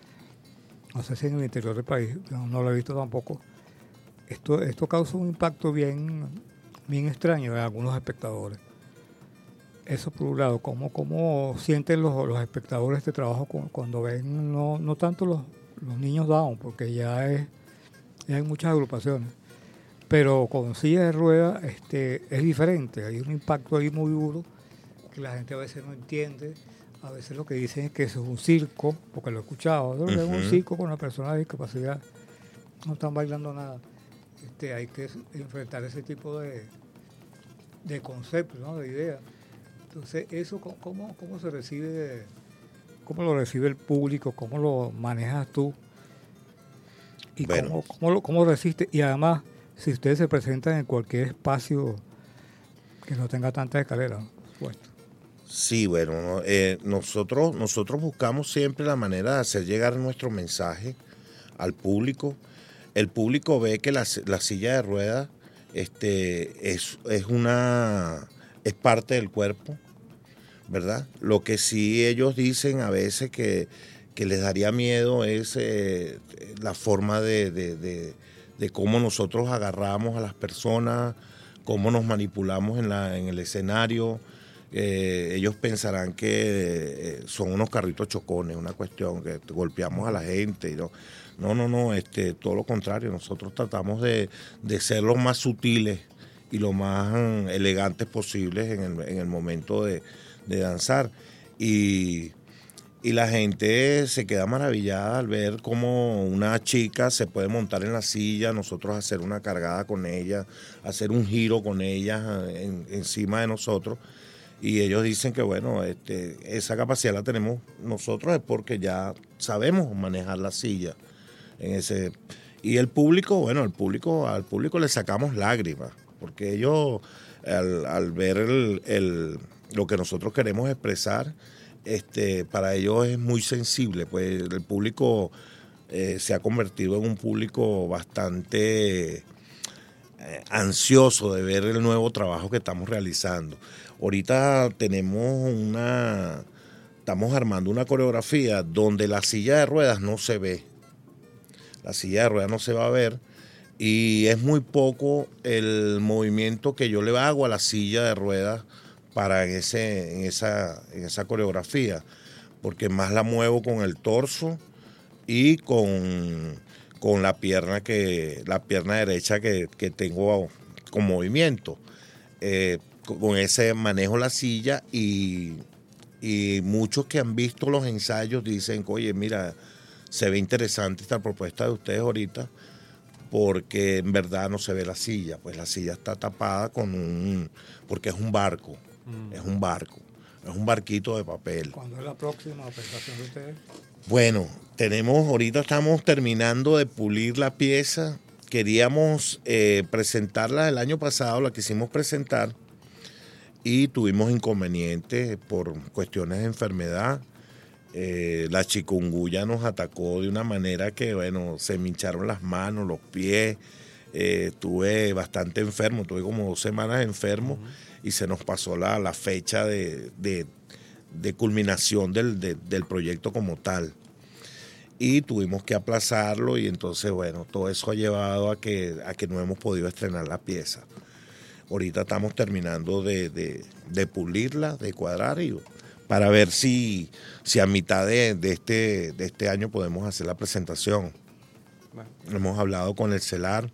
E: No sé si en el interior del país, no, no lo he visto tampoco. Esto, esto causa un impacto bien, bien extraño en algunos espectadores. Eso por un lado, cómo, cómo sienten los, los espectadores este trabajo cuando ven no, no tanto los, los niños down, porque ya, es, ya hay muchas agrupaciones, pero con silla de ruedas este, es diferente, hay un impacto ahí muy duro que la gente a veces no entiende, a veces lo que dicen es que eso es un circo, porque lo he escuchado, ¿no? Uh-huh. Es un circo con una persona de discapacidad, no están bailando nada. Este, hay que enfrentar ese tipo de, de conceptos, ¿no? De ideas. Entonces, eso, ¿cómo, cómo se recibe, cómo lo recibe el público, cómo lo manejas tú? Y
D: bueno.
E: cómo, cómo, lo, cómo resiste. Y además, si ustedes se presentan en cualquier espacio que no tenga tantas escaleras, por supuesto.
D: Sí, bueno, eh, nosotros, nosotros buscamos siempre la manera de hacer llegar nuestro mensaje al público. El público ve que la, la silla de ruedas este, es, es, una, es parte del cuerpo, ¿verdad? Lo que sí ellos dicen a veces que, que les daría miedo es eh, la forma de, de, de, de cómo nosotros agarramos a las personas, cómo nos manipulamos en, la, en el escenario. Eh, ellos pensarán que eh, son unos carritos chocones, una cuestión que golpeamos a la gente. Y no, no, no, no este, todo lo contrario. Nosotros tratamos de, de ser los más sutiles y lo más um, elegantes posibles en el, en el momento de, de danzar. Y, y la gente se queda maravillada al ver cómo una chica se puede montar en la silla, nosotros hacer una cargada con ella, hacer un giro con ella en, encima de nosotros. Y ellos dicen que, bueno, este, esa capacidad la tenemos nosotros es porque ya sabemos manejar la silla. En ese Y el público, bueno, el público, al público le sacamos lágrimas, porque ellos, al, al ver el, el, lo que nosotros queremos expresar, este, para ellos es muy sensible. Pues el público eh, se ha convertido en un público bastante eh, ansioso de ver el nuevo trabajo que estamos realizando. Ahorita tenemos una, estamos armando una coreografía donde la silla de ruedas no se ve. La silla de ruedas no se va a ver y es muy poco el movimiento que yo le hago a la silla de ruedas para en, ese, en, esa, en esa coreografía, porque más la muevo con el torso y con, con la pierna que la pierna derecha que, que tengo con movimiento. Eh, con ese manejo la silla y, y muchos que han visto los ensayos dicen, oye, mira, se ve interesante esta propuesta de ustedes ahorita porque en verdad no se ve la silla, pues la silla está tapada con un, porque es un barco, mm. es un barco, es un barquito de papel.
E: ¿Cuándo es la próxima presentación de ustedes?
D: Bueno, tenemos, ahorita estamos terminando de pulir la pieza, queríamos eh, presentarla el año pasado, la quisimos presentar, y tuvimos inconvenientes por cuestiones de enfermedad. Eh, la chikungunya nos atacó de una manera que, bueno, se me hincharon las manos, los pies. Eh, estuve bastante enfermo, tuve como dos semanas enfermo uh-huh. y se nos pasó la, la fecha de, de, de culminación del, de, del proyecto como tal. Y tuvimos que aplazarlo y entonces, bueno, todo eso ha llevado a que, a que no hemos podido estrenar la pieza. Ahorita estamos terminando de, de, de pulirla, de cuadrar y para ver si, si a mitad de, de, este, de este año podemos hacer la presentación. Bueno. Hemos hablado con el CELAR,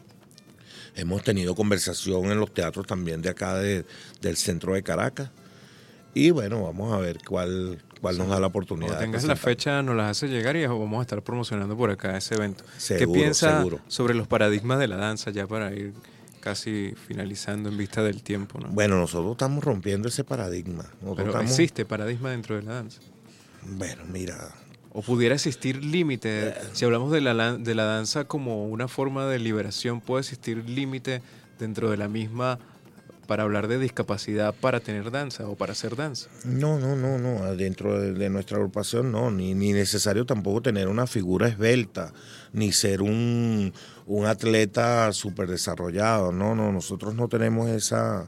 D: hemos tenido conversación en los teatros también de acá de, del centro de Caracas y bueno, vamos a ver cuál, cuál sí. nos da la oportunidad.
C: Cuando tengas la fecha nos las hace llegar y vamos a estar promocionando por acá ese evento.
D: Seguro,
C: ¿Qué piensa
D: seguro.
C: sobre los paradigmas de la danza ya para ir casi finalizando en vista del tiempo, ¿no?
D: Bueno, nosotros estamos rompiendo ese paradigma. Nosotros
C: Pero
D: estamos...
C: ¿existe paradigma dentro de la danza?
D: Bueno, mira...
C: ¿O pudiera existir límite? Eh... Si hablamos de la, de la danza como una forma de liberación, ¿puede existir límite dentro de la misma para hablar de discapacidad para tener danza o para hacer danza?
D: No, no, no, no. Dentro de, de nuestra agrupación no. Ni, ni necesario tampoco tener una figura esbelta, ni ser un, un atleta súper desarrollado. No, no, nosotros no tenemos esa,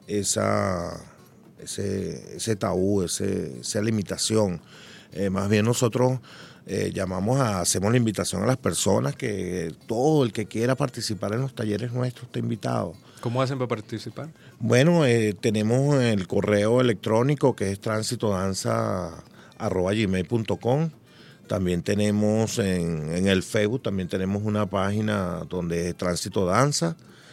D: esa, ese, ese tabú, ese, esa limitación. Eh, más bien nosotros eh, llamamos a, hacemos la invitación a las personas que todo el que quiera participar en los talleres nuestros está invitado.
C: ¿Cómo hacen para participar?
D: Bueno, eh, tenemos el correo electrónico que es transitodanza arroba gmail punto com. También tenemos en, en el Facebook, también tenemos una página donde es Tránsito Danza.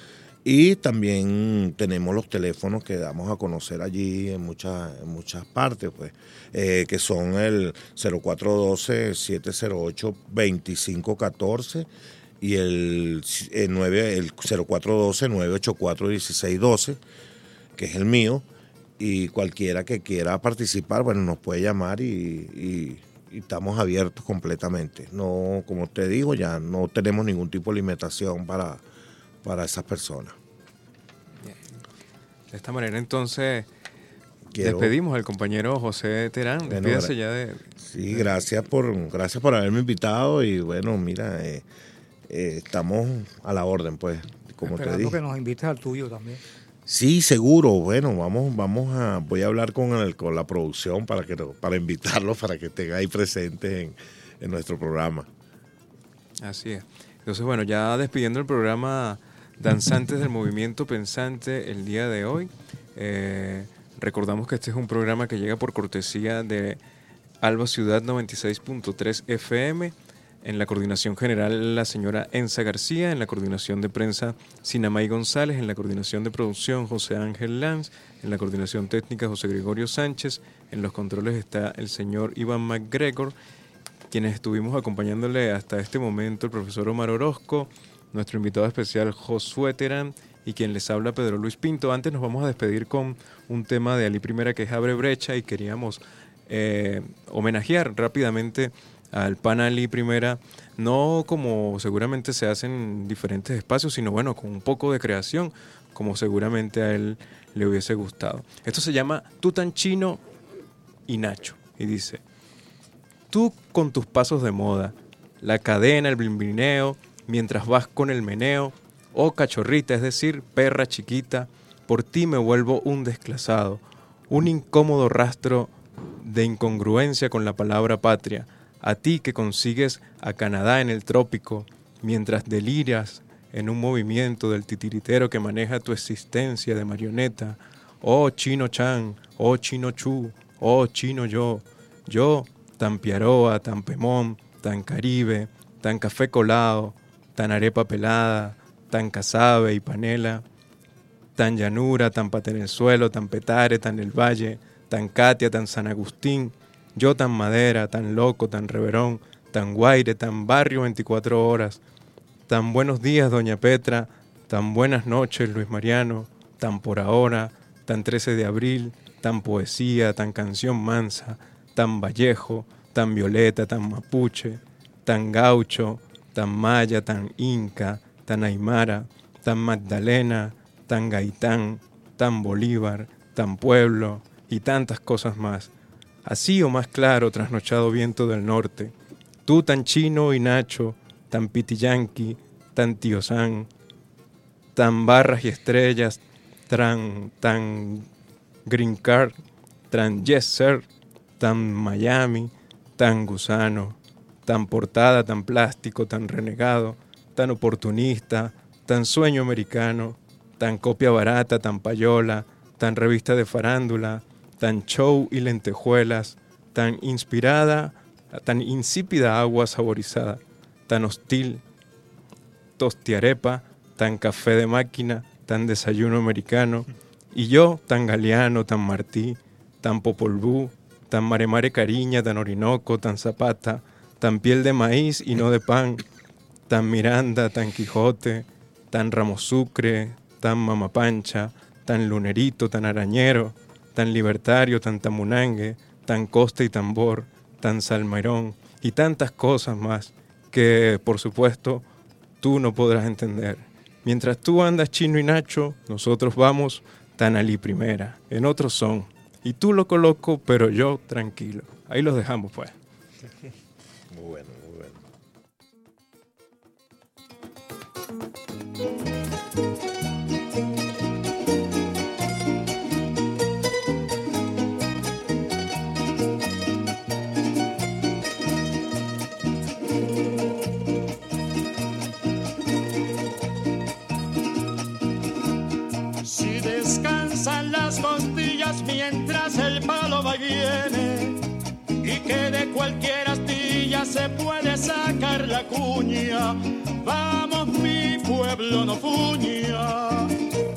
D: Y también tenemos los teléfonos que damos a conocer allí en muchas, en muchas partes, pues, eh, que son el cero cuatro uno dos, siete cero ocho, dos cinco uno cuatro y el, el, nueve, el cero cuatro uno dos, nueve ocho cuatro, uno seis uno dos. que es el mío, y cualquiera que quiera participar, bueno, nos puede llamar y, y, y estamos abiertos completamente. No, como te digo, ya no tenemos ningún tipo de limitación para, para esas personas.
C: Bien. De esta manera, entonces,
D: Quiero,
C: despedimos al compañero José Terán.
D: Bueno,
C: Despídase ya de...
D: Sí, gracias por, gracias por haberme invitado y bueno, mira, eh, eh, estamos a la orden, pues, como
E: Esperando
D: te dije.
E: que nos invites al tuyo también.
D: Sí, seguro. Bueno, vamos, vamos a, voy a hablar con el, con la producción para que para invitarlos para que estén ahí presentes en, en nuestro programa.
C: Así es. Entonces, bueno, ya despidiendo el programa Danzantes del Movimiento Pensante el día de hoy, eh, recordamos que este es un programa que llega por cortesía de Alba Ciudad noventa y seis punto tres F M. En la coordinación general, la señora Enza García. En la coordinación de prensa, Sinamay González. En la coordinación de producción, José Ángel Lanz. En la coordinación técnica, José Gregorio Sánchez. En los controles está el señor Iván McGregor. Quienes estuvimos acompañándole hasta este momento, el profesor Omar Orozco, nuestro invitado especial, Josué Terán, y quien les habla, Pedro Luis Pinto. Antes nos vamos a despedir con un tema de Ali Primera, que es Abre Brecha, y queríamos eh, homenajear rápidamente al pana Ali Primera, no como seguramente se hace en diferentes espacios, sino bueno, con un poco de creación, como seguramente a él le hubiese gustado. Esto se llama Tú tan chino y Nacho, y dice: tú con tus pasos de moda, la cadena, el blimbineo, mientras vas con el meneo, oh cachorrita, es decir, perra chiquita, por ti me vuelvo un desclasado, un incómodo rastro de incongruencia con la palabra patria. A ti que consigues a Canadá en el trópico, mientras deliras en un movimiento del titiritero que maneja tu existencia de marioneta. Oh chino chan, oh chino chu, oh chino yo, yo tan piaroa, tan pemón, tan caribe, tan café colado, tan arepa pelada, tan casabe y panela, tan llanura, tan patenezuelo, tan petare, tan el valle, tan Katia, tan San Agustín. Yo tan madera, tan loco, tan reverón, tan guaire, tan barrio veinticuatro horas, tan buenos días, doña Petra, tan buenas noches, Luis Mariano, tan por ahora, tan trece de abril, tan poesía, tan canción mansa, tan Vallejo, tan violeta, tan mapuche, tan gaucho, tan maya, tan inca, tan aymara, tan Magdalena, tan gaitán, tan Bolívar, tan pueblo y tantas cosas más. Así o más claro, trasnochado viento del norte, tú tan chino y Nacho, tan pitiyanqui, tan tío San, tan barras y estrellas, tan, tan green card, tan yes sir, tan Miami, tan gusano, tan portada, tan plástico, tan renegado, tan oportunista, tan sueño americano, tan copia barata, tan payola, tan revista de farándula, tan show y lentejuelas, tan inspirada, tan insípida agua saborizada, tan hostil, tostiarepa, tan café de máquina, tan desayuno americano, y yo tan galeano, tan martí, tan popol vuh, tan maremare cariña, tan orinoco, tan zapata, tan piel de maíz y no de pan, tan Miranda, tan Quijote, tan Ramos Sucre, tan Mamapancha, tan lunerito, tan arañero, tan libertario, tan tamunangue, tan costa y tambor, tan salmerón y tantas cosas más que, por supuesto, tú no podrás entender. Mientras tú andas chino y Nacho, nosotros vamos tan Ali Primera, en otro son. Y tú lo coloco, pero yo tranquilo. Ahí los dejamos, pues.
D: Muy bueno, muy bueno.
F: Si descansan las costillas mientras el palo va y viene, y que de cualquier astilla se puede sacar la cuña, vamos mi pueblo no fuña.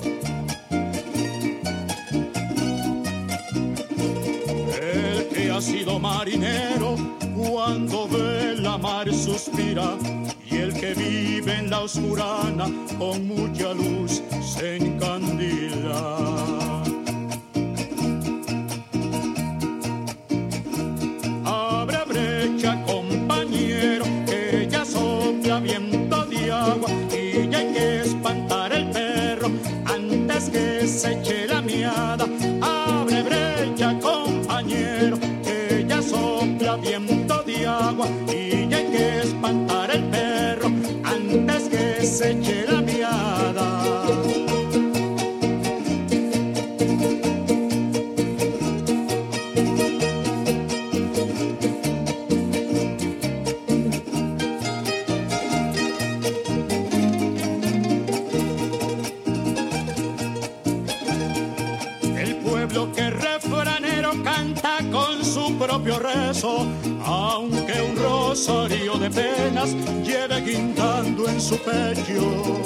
F: El que ha sido marinero cuando ve la mar suspira, y el que vive en la oscurana con mucha luz se encandila. viento de agua y hay que espantar el perro antes que se eche la miada. Propio rezo, aunque un rosario de penas lleve guindando en su pecho.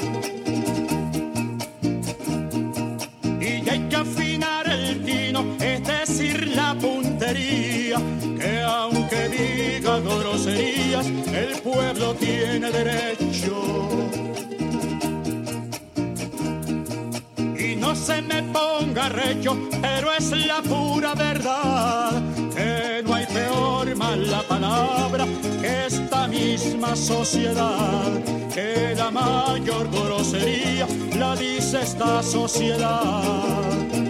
F: Y hay que afinar el tino, es decir, la puntería, que aunque diga groserías, el pueblo tiene derecho. Y no se me ponga recho, pero es la pura verdad, que no hay peor mala palabra que esta misma sociedad, que la mayor grosería la dice esta sociedad.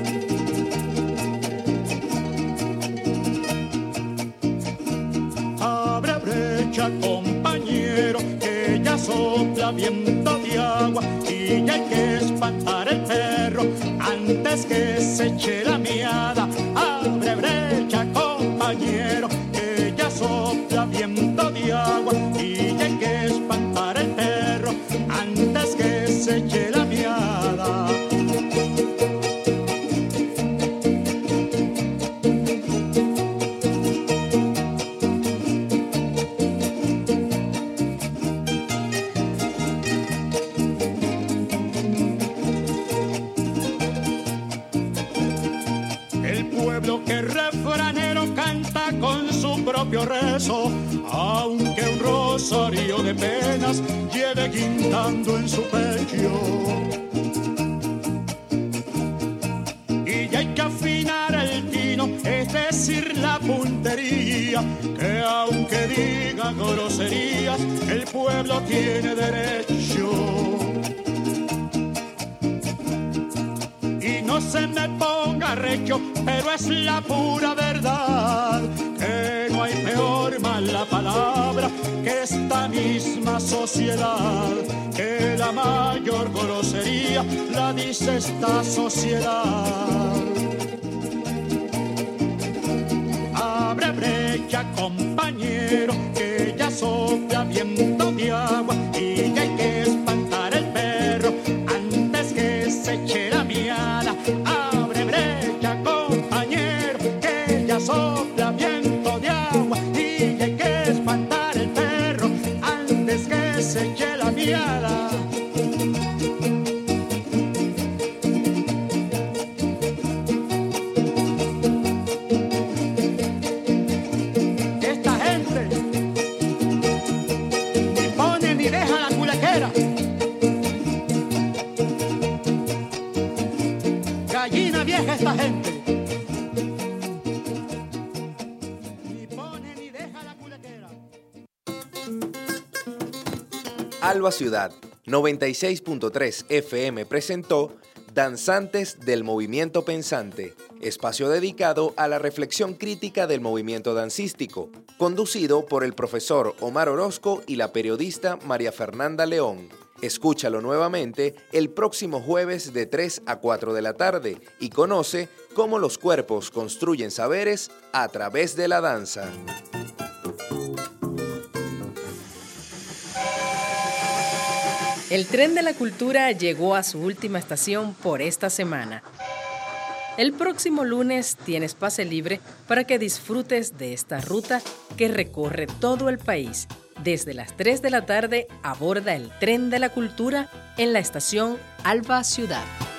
F: Abre brecha, compañero, que ya sopla viento de agua y ya hay que espantar el perro antes que se eche la miada. Abre brecha, compañero, que ya sopla viento de agua y ya hay que espantar el perro antes que se eche la miada. Propio rezo, aunque un rosario de penas lleve guindando en su pecho. Y ya hay que afinar el tino, es decir, la puntería, que aunque diga groserías, el pueblo tiene derecho. Y no se me ponga recho, pero es la pura verdad, que no hay peor mala palabra que esta misma sociedad, que la mayor grosería la dice esta sociedad. Abre brecha, compañero, que ya sopla viento de agua y ya hay que espantar el perro antes que se eche la miada. Abre brecha, compañero, que ya sopla viento de agua y ya hay que espantar el perro antes que se eche la miada. Esta gente ni pone ni deja la culequera. Gallina vieja esta gente.
B: Alba Ciudad noventa y seis punto tres F M presentó Danzantes del Movimiento Pensante, espacio dedicado a la reflexión crítica del movimiento dancístico, conducido por el profesor Omar Orozco y la periodista María Fernanda León. Escúchalo nuevamente el próximo jueves de tres a cuatro de la tarde y conoce cómo los cuerpos construyen saberes a través de la danza.
A: El tren de la cultura llegó a su última estación por esta semana. El próximo lunes tienes pase libre para que disfrutes de esta ruta que recorre todo el país. Desde las tres de la tarde aborda el tren de la cultura en la estación Alba Ciudad.